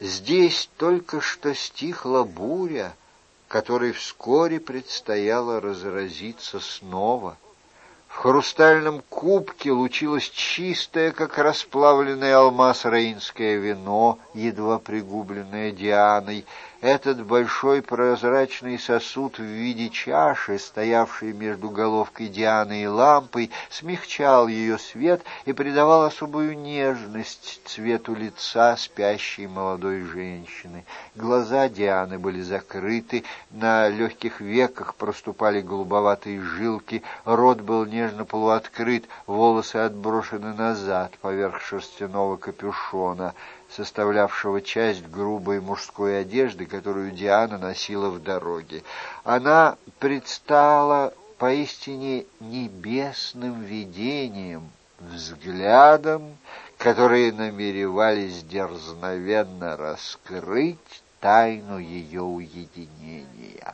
здесь только что стихла буря, которой вскоре предстояло разразиться снова. В хрустальном кубке лучилось чистое, как расплавленный алмаз, рейнское вино, едва пригубленное Дианой. Этот большой прозрачный сосуд в виде чаши, стоявший между головкой Дианы и лампой, смягчал ее свет и придавал особую нежность цвету лица спящей молодой женщины. Глаза Дианы были закрыты, на легких веках проступали голубоватые жилки, рот был нежно полуоткрыт, волосы отброшены назад поверх шерстяного капюшона, составлявшего часть грубой мужской одежды, которую Диана носила в дороге. Она предстала поистине небесным видением, взглядом, которые намеревались дерзновенно раскрыть тайну ее уединения.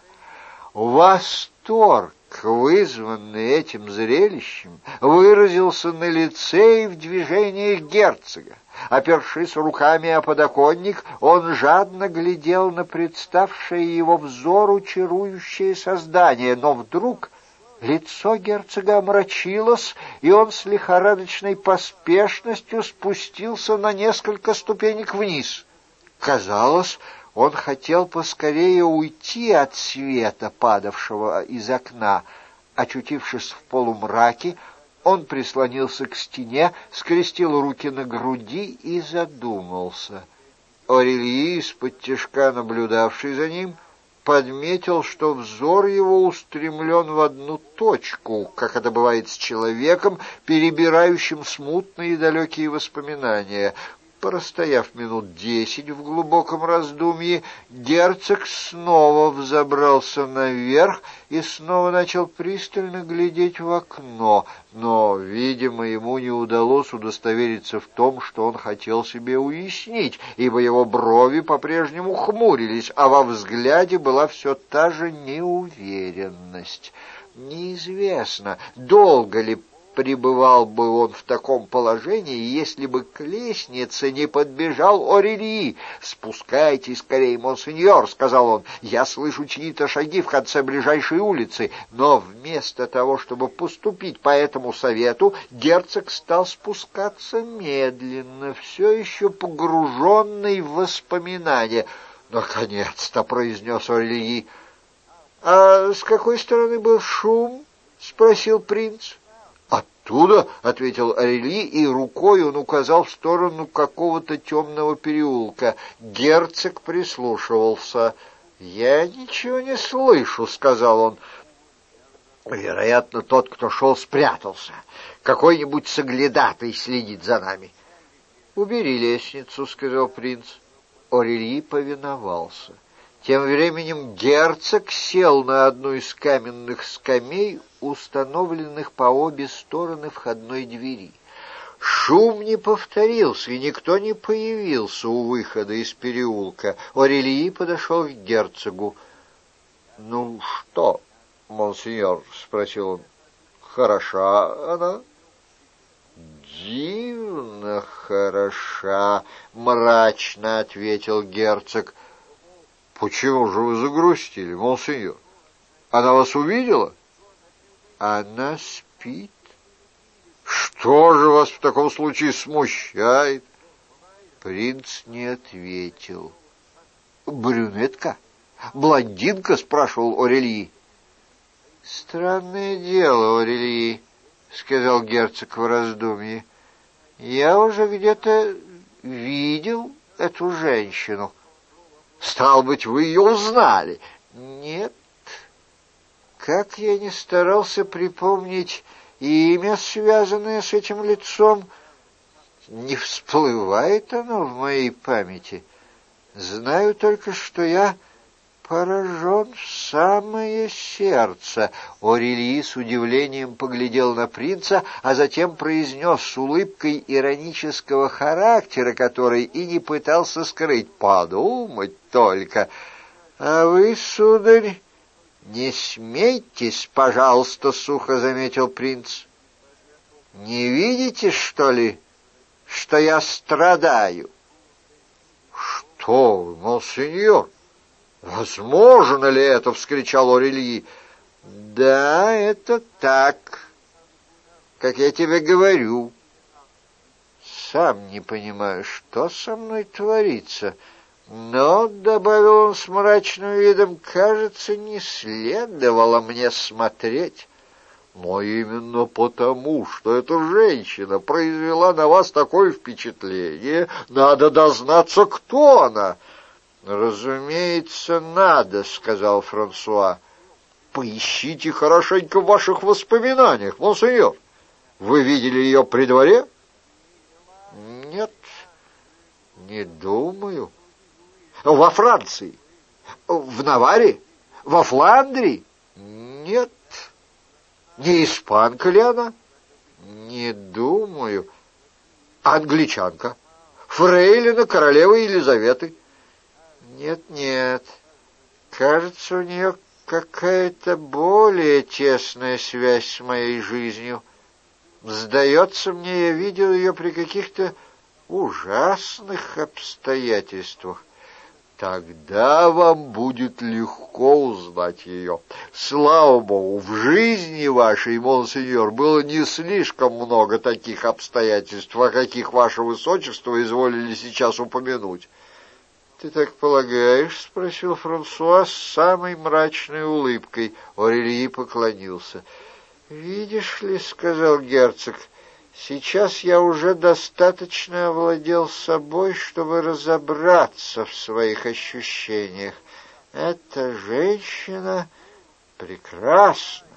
Восторг, вызванный этим зрелищем, выразился на лице и в движениях герцога. Опершись руками о подоконник, он жадно глядел на представшее его взору чарующее создание, но вдруг лицо герцога омрачилось, и он с лихорадочной поспешностью спустился на несколько ступенек вниз. Казалось, он хотел поскорее уйти от света, падавшего из окна. Очутившись в полумраке, он прислонился к стене, скрестил руки на груди и задумался. Орельи, исподтишка наблюдавший за ним, подметил, что взор его устремлен в одну точку, как это бывает с человеком, перебирающим смутные и далекие воспоминания. Простояв минут десять в глубоком раздумье, герцог снова взобрался наверх и снова начал пристально глядеть в окно, но, видимо, ему не удалось удостовериться в том, что он хотел себе уяснить, ибо его брови по-прежнему хмурились, а во взгляде была все та же неуверенность. Неизвестно, долго ли пребывал бы он в таком положении, если бы к лестнице не подбежал Орельи. «Спускайтесь скорее, монсеньор», — сказал он, — «я слышу чьи-то шаги в конце ближайшей улицы». Но вместо того, чтобы поступить по этому совету, герцог стал спускаться медленно, все еще погруженный в воспоминания. «Наконец-то», — произнес Орельи. «А с какой стороны был шум?» — спросил принц. «Оттуда», — ответил Орели, и рукой он указал в сторону какого-то темного переулка. Герцог прислушивался. «Я ничего не слышу», — сказал он. «Вероятно, тот, кто шел, спрятался. Какой-нибудь соглядатый следит за нами». «Убери лестницу», — сказал принц. Орели повиновался. Тем временем герцог сел на одну из каменных скамей, установленных по обе стороны входной двери. Шум не повторился, и никто не появился у выхода из переулка. Орели подошел к герцогу. «Ну что, монсеньор?» — спросил он. «Хороша она?» «Дивно хороша», — мрачно ответил герцог. «Почему же вы загрустили, монсеньор? Она вас увидела?» «Она спит». «Что же вас в таком случае смущает?» Принц не ответил. «Брюнетка? Блондинка?» — спрашивал Орели. «Странное дело, Орели», — сказал герцог в раздумье. «Я уже где-то видел эту женщину». «Стало быть, вы ее узнали?» «Нет. Как я не старался припомнить имя, связанное с этим лицом, не всплывает оно в моей памяти. Знаю только, что я поражен в самое сердце». Орели с удивлением поглядел на принца, а затем произнес с улыбкой иронического характера, который и не пытался скрыть: «Подумать только! А вы, сударь, не смейтесь, пожалуйста», — сухо заметил принц. «Не видите, что ли, что я страдаю?» «Что вы, монсеньор! Возможно ли это?» — вскричал Орели. «Да, это так, как я тебе говорю. Сам не понимаю, что со мной творится. Но, — добавил он с мрачным видом, — кажется, не следовало мне смотреть». «Но именно потому, что эта женщина произвела на вас такое впечатление, надо дознаться, кто она». «Разумеется, надо», — сказал Франсуа. «Поищите хорошенько в ваших воспоминаниях, монсеньор. Вы видели ее при дворе?» «Нет, не думаю». «Во Франции? В Наварре? Во Фландрии?» «Нет». «Не испанка ли она?» «Не думаю». «Англичанка? Фрейлина королевы Елизаветы?» «Нет-нет, кажется, у нее какая-то более тесная связь с моей жизнью. Сдается мне, я видел ее при каких-то ужасных обстоятельствах». «Тогда вам будет легко узнать ее. Слава Богу, в жизни вашей, монсеньор, было не слишком много таких обстоятельств, о каких ваше высочество изволили сейчас упомянуть». «Ты так полагаешь?» — спросил Франсуа с самой мрачной улыбкой. Орели поклонился. «Видишь ли, — сказал герцог, — сейчас я уже достаточно овладел собой, чтобы разобраться в своих ощущениях. Эта женщина прекрасна,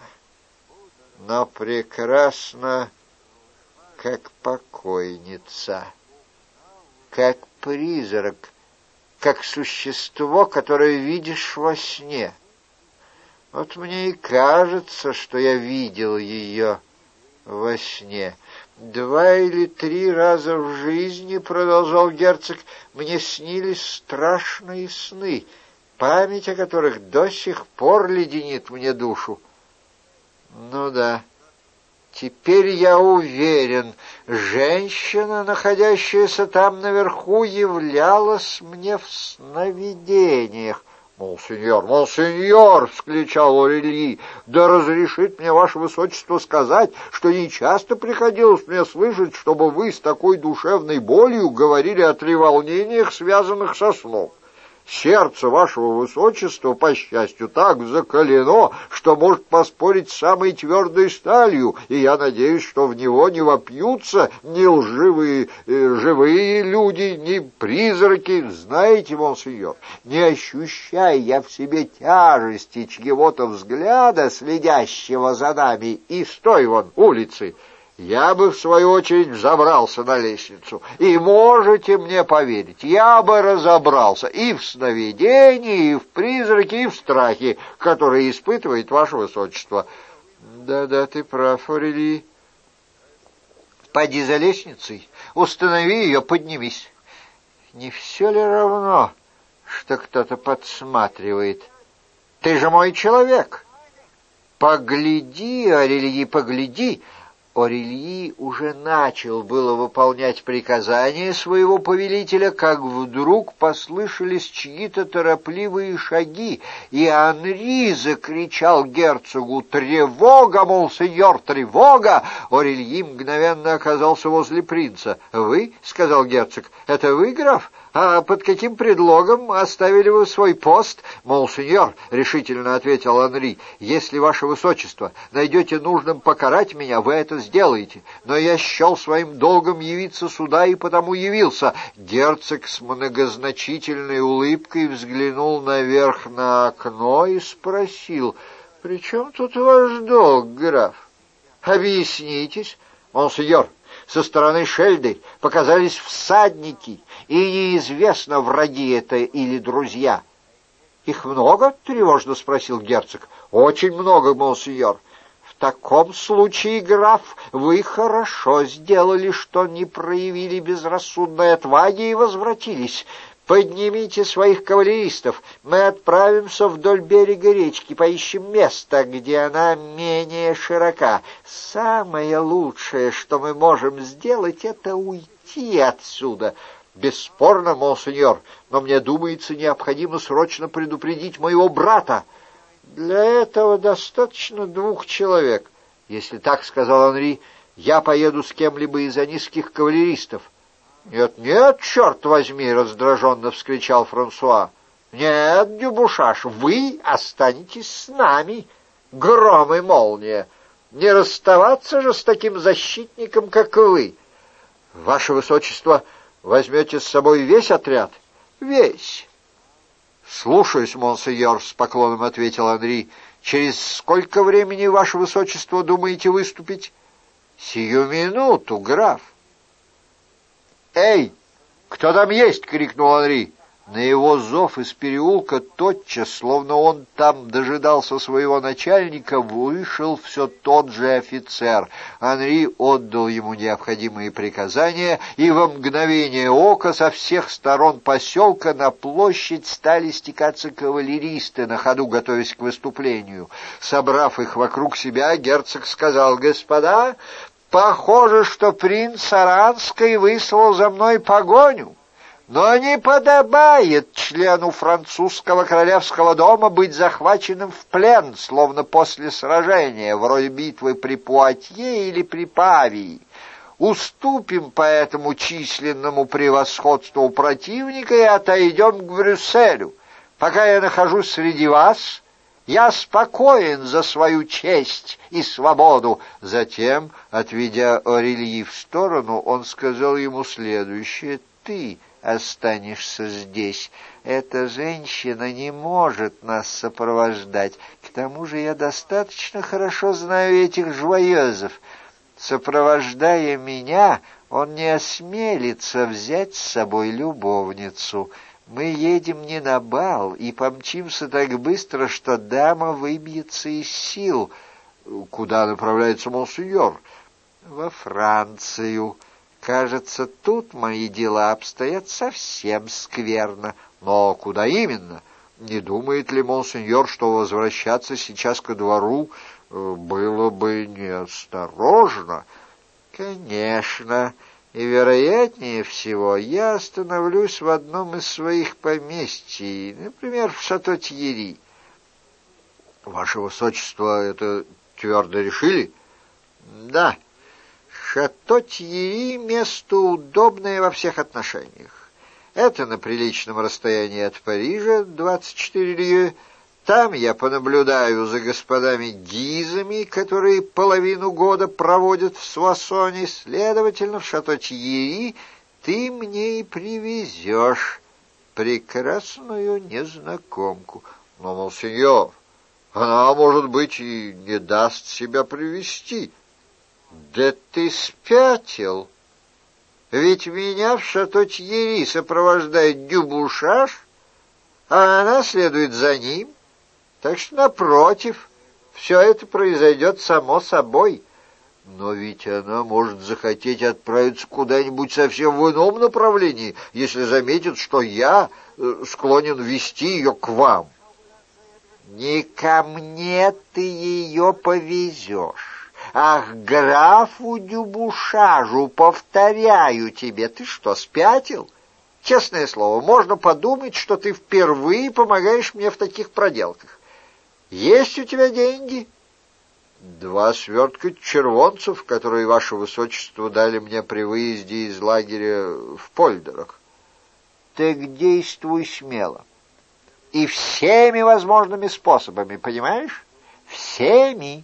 но прекрасна, как покойница, как призрак, как существо, которое видишь во сне. Вот мне и кажется, что я видел ее во сне. Два или три раза в жизни, — продолжал герцог, — мне снились страшные сны, память о которых до сих пор леденит мне душу. Ну да, теперь я уверен, женщина, находящаяся там наверху, являлась мне в сновидениях. «Монсеньор, монсеньор!» — вскричал Орели. «Да разрешит мне ваше высочество сказать, что нечасто приходилось мне слышать, чтобы вы с такой душевной болью говорили о треволнениях, связанных со сном. Сердце вашего высочества, по счастью, так закалено, что может поспорить с самой твердой сталью, и я надеюсь, что в него не вопьются ни лживые э, живые люди, ни призраки. Знаете, монсеньор, не ощущая я в себе тяжести чьего-то взгляда, следящего за нами и с той вон улицы, я бы, в свою очередь, взобрался на лестницу. И можете мне поверить, я бы разобрался и в сновидении, и в призраке, и в страхе, который испытывает ваше высочество. Да-да, ты прав, Орели. Пойди за лестницей, установи ее, поднимись. Не все ли равно, что кто-то подсматривает? Ты же мой человек. Погляди, Орели, погляди. Орели уже начал было выполнять приказания своего повелителя, как вдруг послышались чьи-то торопливые шаги, и Анри закричал герцогу: «Тревога, монсеньор, тревога!» Орели мгновенно оказался возле принца. «Вы?» — сказал герцог. «Это вы, граф? А под каким предлогом оставили вы свой пост?» «Монсеньор», — решительно ответил Анри, — «если ваше высочество найдете нужным покарать меня, вы это сделаете. Но я счел своим долгом явиться сюда и потому явился». Герцог с многозначительной улыбкой взглянул наверх на окно и спросил: «При чем тут ваш долг, граф? Объяснитесь». «Монсеньор, со стороны Шельды показались всадники, и неизвестно, враги это или друзья». «Их много?» — тревожно спросил герцог. «Очень много, монсеньор». «В таком случае, граф, вы хорошо сделали, что не проявили безрассудной отваги и возвратились. Поднимите своих кавалеристов, мы отправимся вдоль берега речки, поищем место, где она менее широка. Самое лучшее, что мы можем сделать, это уйти отсюда». «Бесспорно, монсеньор, но мне думается, необходимо срочно предупредить моего брата». «Для этого достаточно двух человек». «Если так, — сказал Анри, — я поеду с кем-либо из анисских кавалеристов». «Нет, нет, черт возьми!» — раздраженно вскричал Франсуа. «Нет, Дюбушаш, вы останетесь с нами. Гром и молния! Не расставаться же с таким защитником, как вы!» «Ваше высочество, возьмете с собой весь отряд?» «Весь». «Слушаюсь, монсеньор», — с поклоном ответил Анри. «Через сколько времени, ваше высочество, думаете выступить?» «Сию минуту, граф». «Эй, кто там есть?» — крикнул Анри. На его зов из переулка тотчас, словно он там дожидался своего начальника, вышел все тот же офицер. Анри отдал ему необходимые приказания, и во мгновение ока со всех сторон поселка на площадь стали стекаться кавалеристы, на ходу готовясь к выступлению. Собрав их вокруг себя, герцог сказал: «Господа, похоже, что принц Аранский выслал за мной погоню. Но не подобает члену французского королевского дома быть захваченным в плен, словно после сражения, вроде битвы при Пуатье или при Павии. Уступим по этому численному превосходству противника и отойдем к Брюсселю. Пока я нахожусь среди вас, я спокоен за свою честь и свободу». Затем, отведя Орели в сторону, он сказал ему следующее: «Ты останешься здесь. Эта женщина не может нас сопровождать. К тому же я достаточно хорошо знаю этих жвоезов. Сопровождая меня, он не осмелится взять с собой любовницу. Мы едем не на бал и помчимся так быстро, что дама выбьется из сил». «Куда направляется монсеньор?» «Во Францию. Кажется, тут мои дела обстоят совсем скверно». «Но куда именно? Не думает ли монсеньор, что возвращаться сейчас ко двору было бы неосторожно?» «Конечно. И, вероятнее всего, я остановлюсь в одном из своих поместий, например, в Шато-Тьерри». «Ваше высочество, это твердо решили?» «Да. Шато-Тьерри — место удобное во всех отношениях. Это на приличном расстоянии от Парижа, двадцать четыре лье. Там я понаблюдаю за господами Гизами, которые половину года проводят в Суассоне. Следовательно, в Шато-Тьерри ты мне и привезешь прекрасную незнакомку. Но, монсеньор, она, может быть, и не даст себя привести. Да ты спятил! Ведь меня в Шато-Тьерри сопровождает Дюбушаш, а она следует за ним. Так что, напротив, все это произойдет само собой. Но ведь она может захотеть отправиться куда-нибудь совсем в ином направлении, если заметит, что я склонен вести ее к вам. Не ко мне ты ее повезешь, а к графу Дюбушажу, повторяю тебе. Ты что, спятил? Честное слово, можно подумать, что ты впервые помогаешь мне в таких проделках. Есть у тебя деньги? Два свертка червонцев, которые ваше высочество дали мне при выезде из лагеря в Польдерах. Так действуй смело. И всеми возможными способами, понимаешь? Всеми.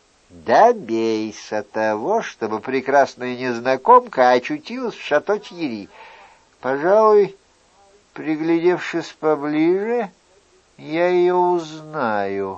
Добейся того, чтобы прекрасная незнакомка очутилась в Шато-Тьерри. Пожалуй, приглядевшись поближе, я ее узнаю.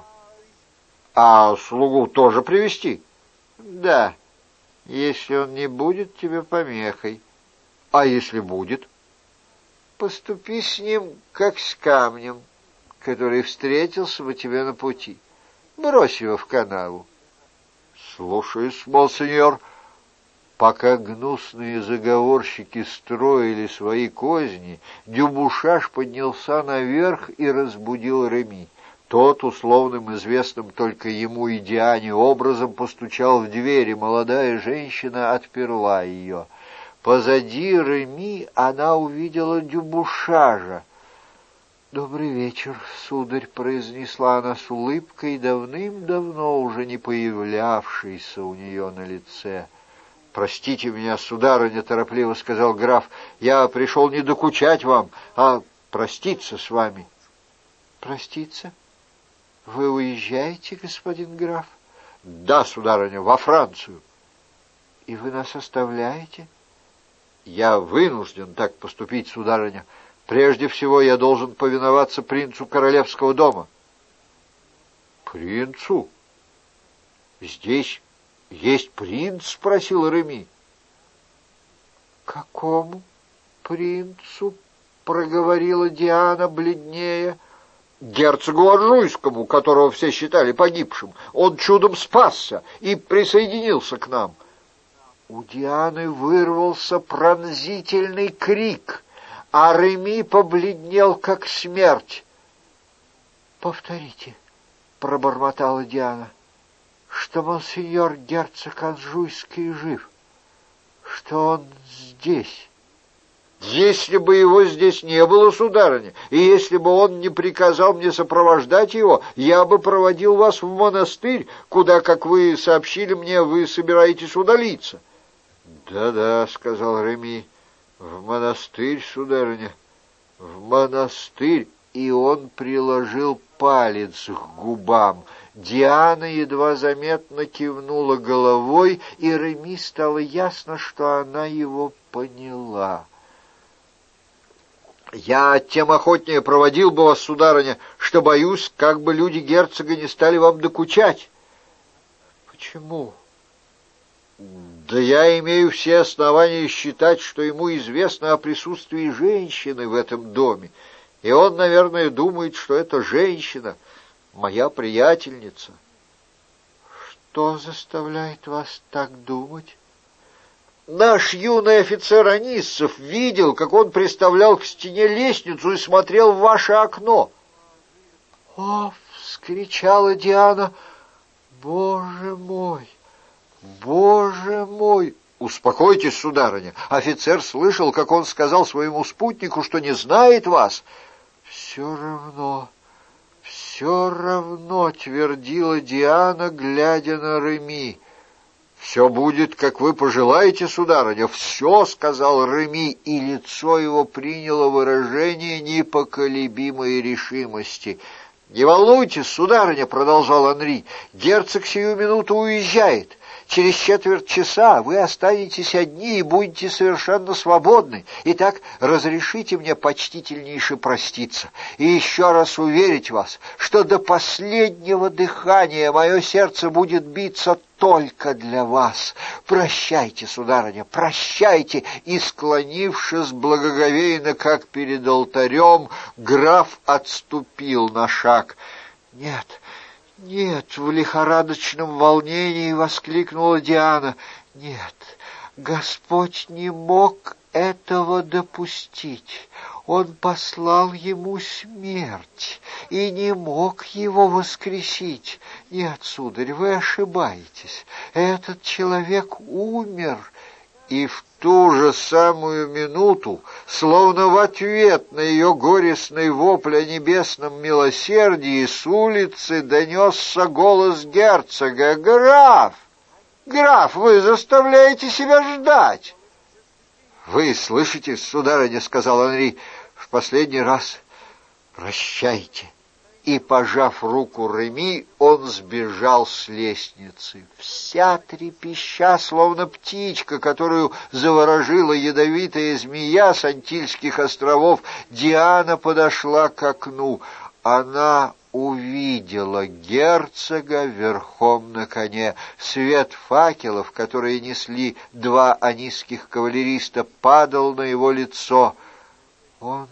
А слугу тоже привести? Да, если он не будет тебе помехой. А если будет? Поступи с ним, как с камнем, который встретился бы тебе на пути. Брось его в канаву. Слушаюсь, монсеньор. Пока гнусные заговорщики строили свои козни, Дюбушаш поднялся наверх и разбудил Реми. Тот, условным известным только ему и Диане образом, постучал в дверь, и молодая женщина отперла ее. Позади Реми она увидела Дюбушажа. «Добрый вечер, сударь», — произнесла она с улыбкой, давным-давно уже не появлявшейся у нее на лице. «Простите меня, сударыня», — торопливо сказал граф, — «я пришел не докучать вам, а проститься с вами». «Проститься? Вы уезжаете, господин граф?» «Да, сударыня, во Францию». «И вы нас оставляете?» «Я вынужден так поступить, сударыня. Прежде всего я должен повиноваться принцу королевского дома». «Принцу? Здесь есть принц?» — спросил Реми. «Какому принцу?» — проговорила Диана, бледнее. «Герцогу Анжуйскому, которого все считали погибшим. Он чудом спасся и присоединился к нам». У Дианы вырвался пронзительный крик, а Реми побледнел, как смерть. «Повторите», — пробормотала Диана, — «что монсеньор герцог Анжуйский жив, что он здесь». «Если бы его здесь не было, сударыня, и если бы он не приказал мне сопровождать его, я бы проводил вас в монастырь, куда, как вы сообщили мне, вы собираетесь удалиться». «Да-да», — сказал Реми, — «в монастырь, сударыня, в монастырь». И он приложил палец к губам. Диана едва заметно кивнула головой, и Реми стало ясно, что она его поняла. «Я тем охотнее проводил бы вас, сударыня, что боюсь, как бы люди герцога не стали вам докучать». «Почему?» «Да я имею все основания считать, что ему известно о присутствии женщины в этом доме, и он, наверное, думает, что эта женщина моя приятельница». «Что заставляет вас так думать?» «Наш юный офицер Анисов видел, как он приставлял к стене лестницу и смотрел в ваше окно». «О!» — вскричала Диана. «Боже мой! Боже мой!» «Успокойтесь, сударыня. Офицер слышал, как он сказал своему спутнику, что не знает вас». «Все равно, все равно», — твердила Диана, глядя на Реми. «Все будет, как вы пожелаете, сударыня, все», — сказал Реми, и лицо его приняло выражение непоколебимой решимости. «Не волнуйтесь, сударыня», — продолжал Анри, — «герцог сию минуту уезжает. Через четверть часа вы останетесь одни и будете совершенно свободны. Итак, разрешите мне почтительнейше проститься и еще раз уверить вас, что до последнего дыхания мое сердце будет биться только для вас. Прощайте, сударыня, прощайте!» И, склонившись благоговейно, как перед алтарем, граф отступил на шаг. «Нет, нет!» — в лихорадочном волнении воскликнула Диана. «Нет, Господь не мог этого допустить. Он послал ему смерть и не мог его воскресить. Нет, сударь, вы ошибаетесь. Этот человек умер». И в ту же самую минуту, словно в ответ на ее горестный вопль о небесном милосердии, с улицы донесся голос герцога: «Граф! Граф, вы заставляете себя ждать!» «Вы слышите, сударыня, — сказал Анри, — в последний раз прощайте». И, пожав руку Реми, он сбежал с лестницы. Вся трепеща, словно птичка, которую заворожила ядовитая змея с Антильских островов, Диана подошла к окну. Она увидела герцога верхом на коне. Свет факелов, которые несли два анисских кавалериста, падал на его лицо. «Он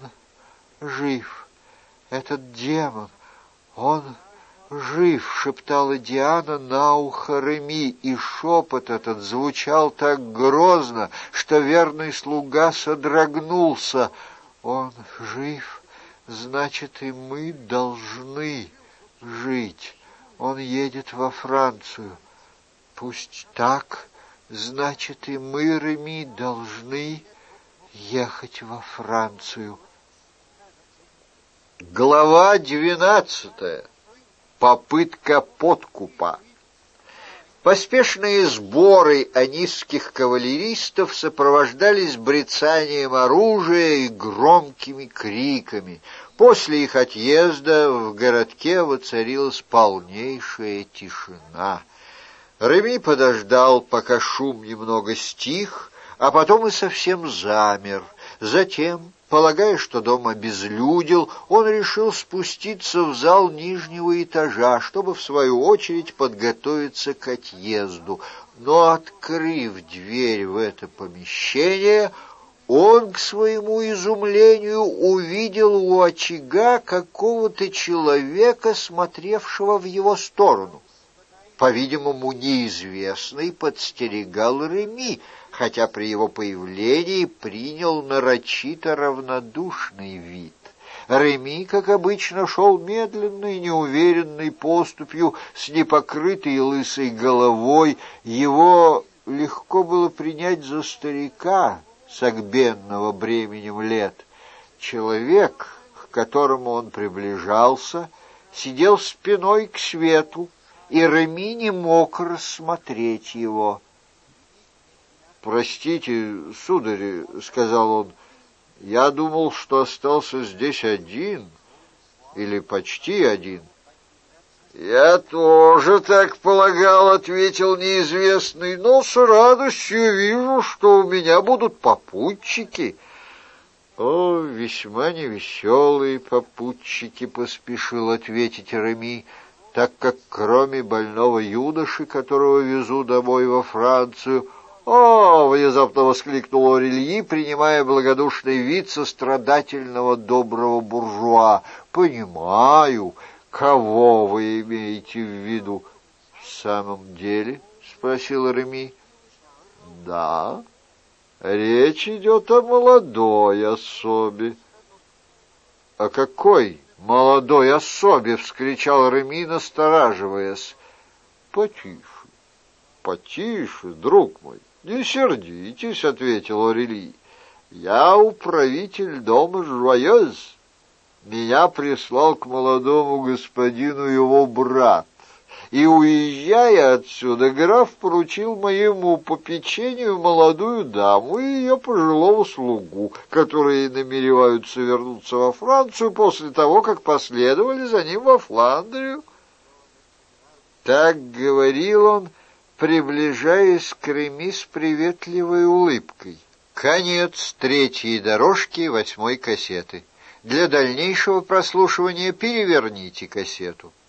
жив, этот демон! Он жив!» — шептала Диана на ухо Реми, и шепот этот звучал так грозно, что верный слуга содрогнулся. «Он жив, значит, и мы должны жить. Он едет во Францию. Пусть так, значит, и мы, Реми, должны ехать во Францию». Глава двенадцатая. Попытка подкупа. Поспешные сборы анисских кавалеристов сопровождались брецанием оружия и громкими криками. После их отъезда в городке воцарилась полнейшая тишина. Реми подождал, пока шум немного стих, а потом и совсем замер. Затем, полагая, что дом обезлюдил, он решил спуститься в зал нижнего этажа, чтобы, в свою очередь, подготовиться к отъезду. Но, открыв дверь в это помещение, он, к своему изумлению, увидел у очага какого-то человека, смотревшего в его сторону. По-видимому, неизвестный подстерегал Реми, хотя при его появлении принял нарочито равнодушный вид. Реми, как обычно, шел медленной, неуверенной поступью с непокрытой лысой головой. Его легко было принять за старика, согбенного бременем лет. Человек, к которому он приближался, сидел спиной к свету, и Реми не мог рассмотреть его. «Простите, сударь, — сказал он, — я думал, что остался здесь один, или почти один». «Я тоже так полагал, — ответил неизвестный, — но с радостью вижу, что у меня будут попутчики». «О, весьма невеселые попутчики, — поспешил ответить Реми, — так как кроме больного юноши, которого везу домой во Францию...» «О!» — внезапно воскликнул Орельи, принимая благодушный вид сострадательного доброго буржуа. «Понимаю, кого вы имеете в виду?» «В самом деле?» — спросил Реми. «Да, речь идет о молодой особе». «О какой молодой особе?» — вскричал Реми, настораживаясь. «Потише, потише, друг мой. «Не сердитесь, — ответил Орельи, — я управитель дома Жуаёз. Меня прислал к молодому господину его брат, И, уезжая отсюда, граф поручил моему попечению молодую даму и ее пожилого слугу, которые намереваются вернуться во Францию после того, как последовали за ним во Фландрию. Так говорил он, приближаясь к Реми с приветливой улыбкой. Конец третьей дорожки восьмой кассеты. Для дальнейшего прослушивания переверните кассету.